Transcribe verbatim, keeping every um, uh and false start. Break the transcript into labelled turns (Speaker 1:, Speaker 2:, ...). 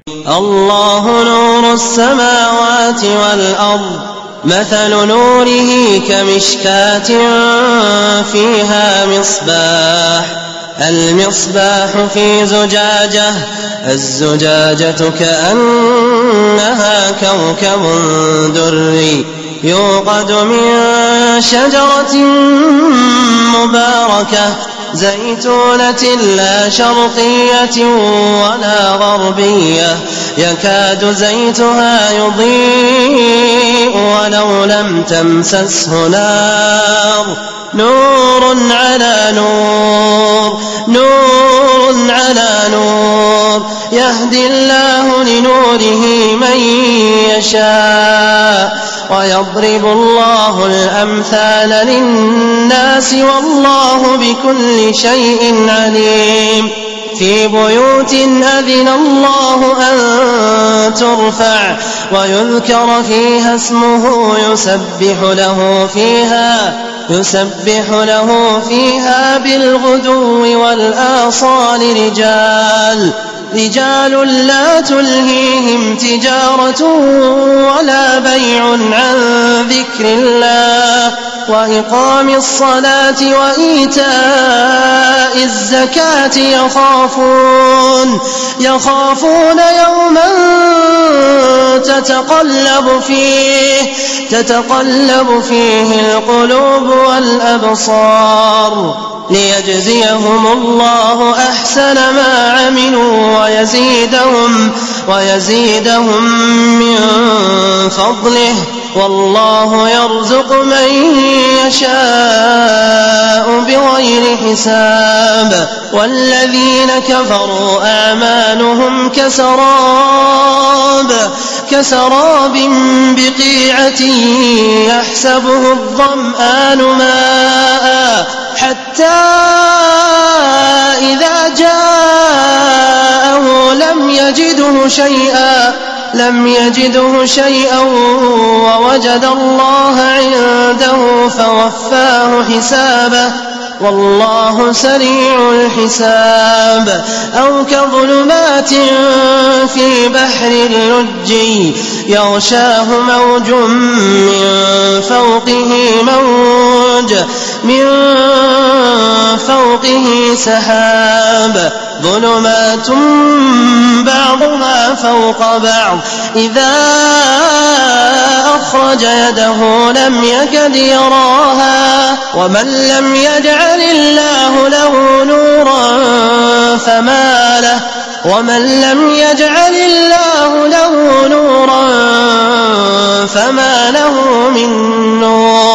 Speaker 1: الله نور السماوات والأرض مثل نوره كمشكاة فيها مصباح المصباح في زجاجة الزجاجة كأنها كوكب دري يوقد من شجرة مباركة زيتونة لا شرقية ولا غربية يكاد زيتها يضيء ولو لم تمسسه نار نور على نور نور على نور يهدي الله لنوره من يشاء ويضرب الله الأمثال للناس والله بكل شيء عليم في بيوت أذن الله أن ترفع ويذكر فيها اسمه يسبح له فيها يسبح له فيها بالغدو والآصال رجال رجال لا تلهيهم تجارة ولا بيع عن ذكر الله وإقام الصلاة وإيتاء الزكاة يخافون يخافون يوما تتقلب فيه تتقلب فيه القلوب والأبصار ليجزيهم الله أحسن ما عملوا ويزيدهم ويزيدهم من فضله والله يرزق من يشاء بغير حساب والذين كفروا أعمالهم كسراب كسراب بقيعة يحسبه الظمآن ماء حتى إذا جاءه لم يجده شيئا لم يجده شيئا ووجد الله عنده فوفاه حسابه والله سريع الحساب أو كظلمات في بحر اللجي يغشاه موج من فوقه موج من فوقه سحاب ظلمات بعضها فوق بعض إذا أخرج يده لم يكد يراها ومن لم يجعل الله له نورا فما له ومن لم يجعل الله له نورا فما له من نور